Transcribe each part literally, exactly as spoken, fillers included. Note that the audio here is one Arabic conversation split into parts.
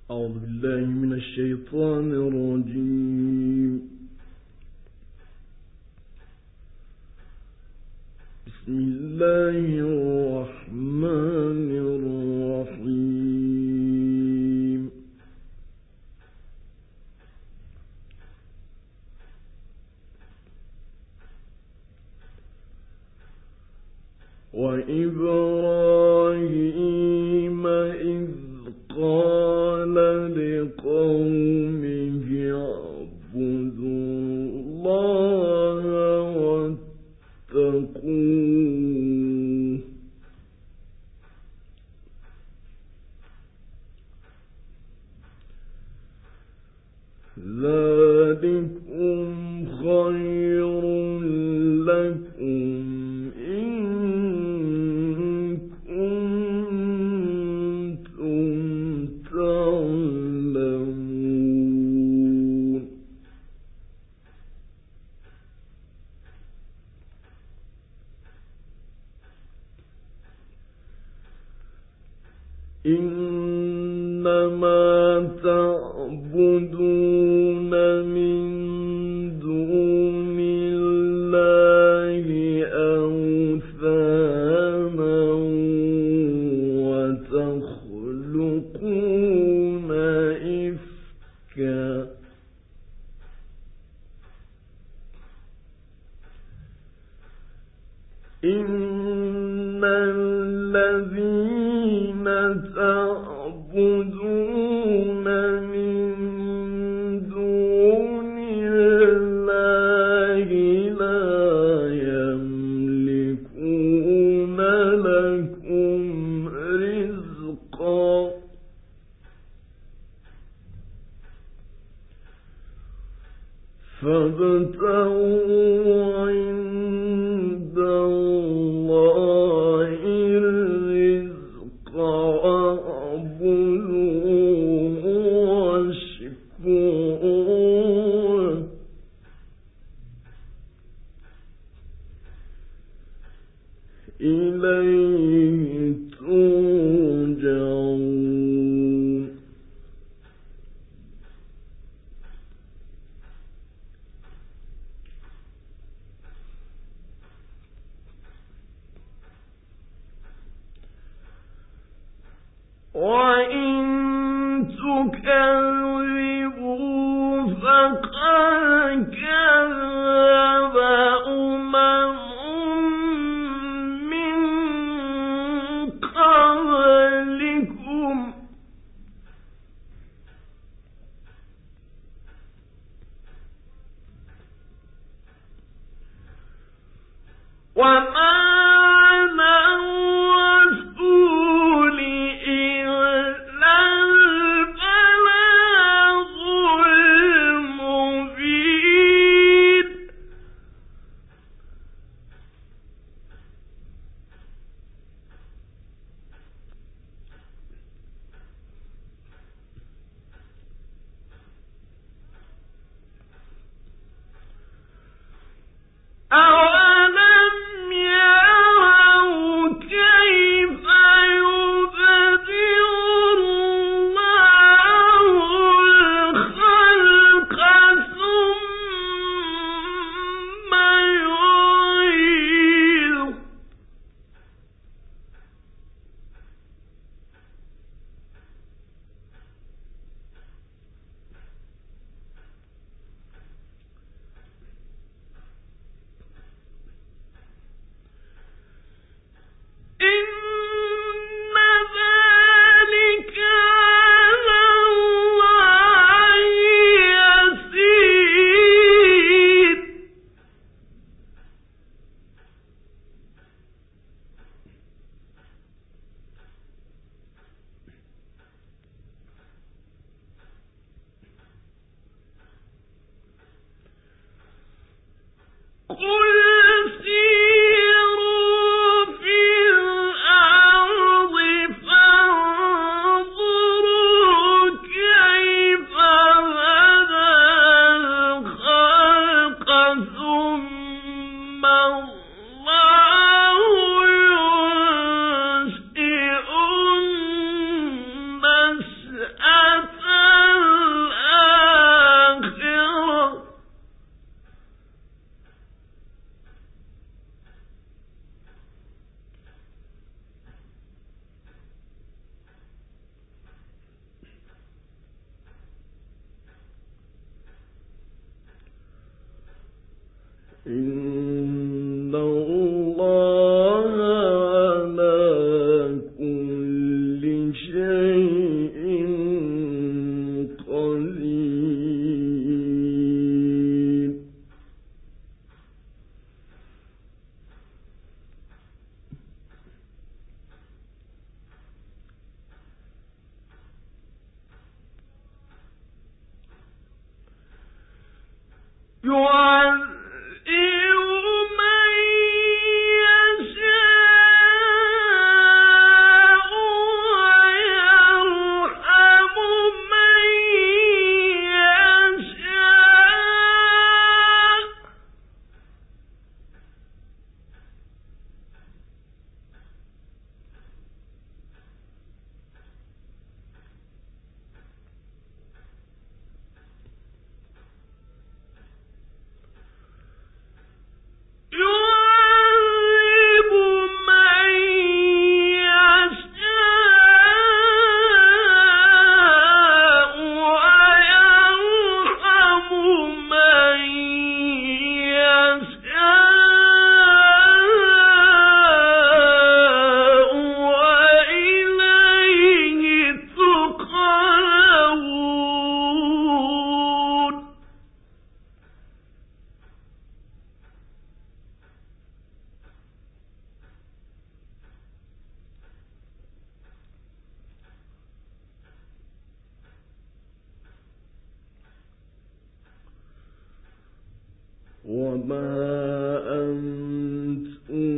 أعوذ بالله من الشيطان الرجيم. بسم الله الرحمن الرحيم. وإبراهيم إذ قال لقومه اعبدوا الله واتقوه ذلكم خير لكم إنما تعبدون من دون الله أوثانا وتخلقون إفكا إن الذين تعبدون من دون الله لا يملكون لكم رزقا فابتغوا عند الله الرزق واعبدوه واشكروا إليه ترجعون. وإن تكذبوا فقد كذب أمم من قبلكم وما أولم إن الله على كل شيء قدير. وما أنتم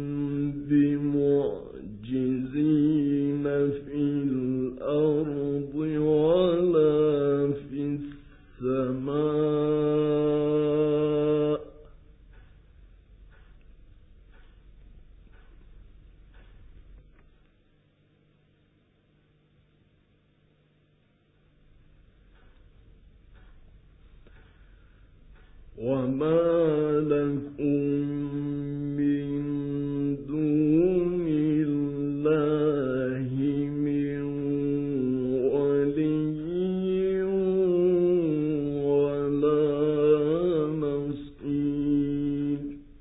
بمعجزين في الأرض ولا في السماء وما لكم من دون الله من ولي ولا نصير.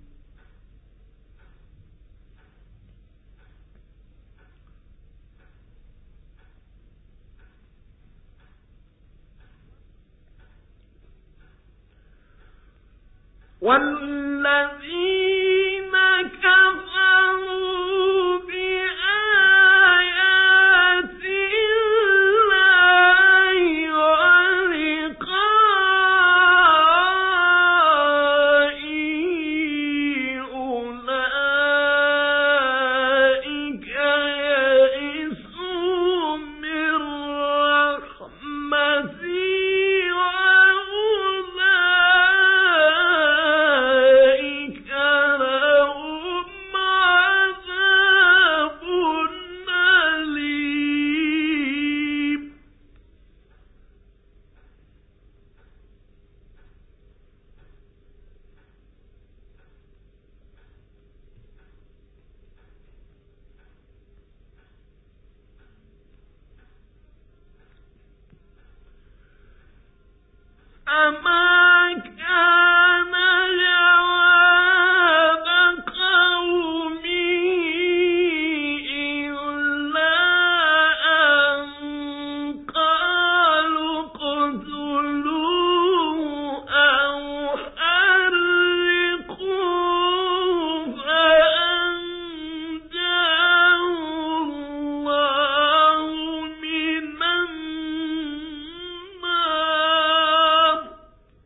والذين كفروا بآيات الله ولقائه أولئك يئسوا من رحمتي أما كان جواب قومه إلا أن قالوا اقتلوه أو حرقوه فأنجاه الله من النار.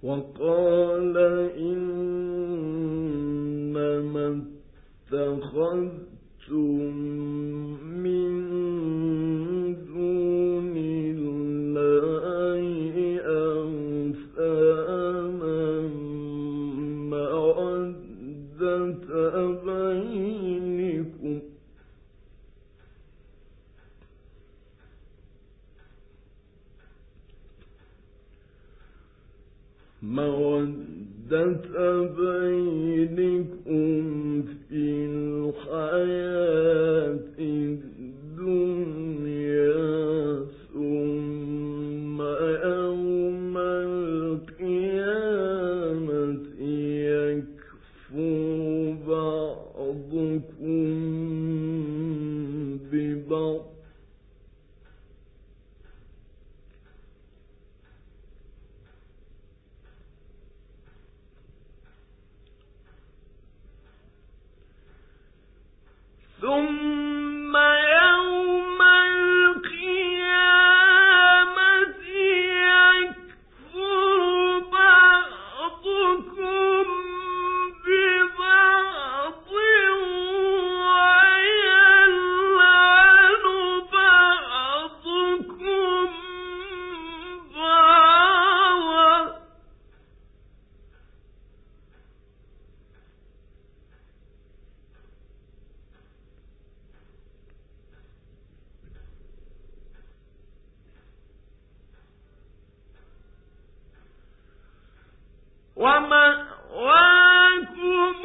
وقال إنما اتخذتم من دون الله أوثانا مودة بينكم مودة بينكم في الحياة الدنيا ثم يوم القيامة يكفر بعضكم ببعض ثم يوم القيامة يكفر بعضكم ببعض ويلعن بعضكم بعضا ومأواكم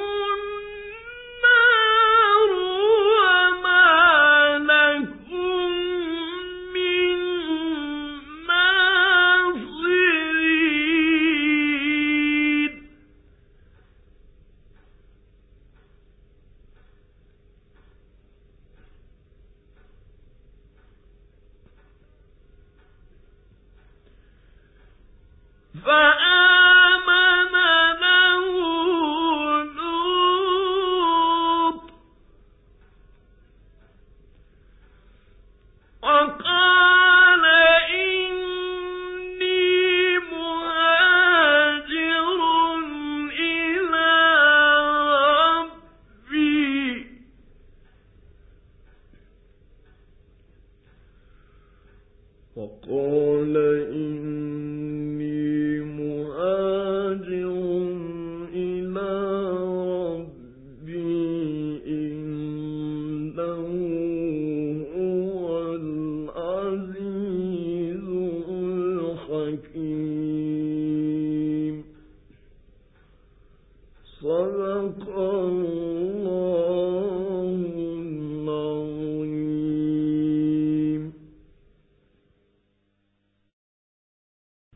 النار وما لكم من ناصرين فآمن له لوط وقال إني مهاجر إلى ربي وقال إني مهاجر إلى ربي إنه هو العزيز الحكيم صدق الله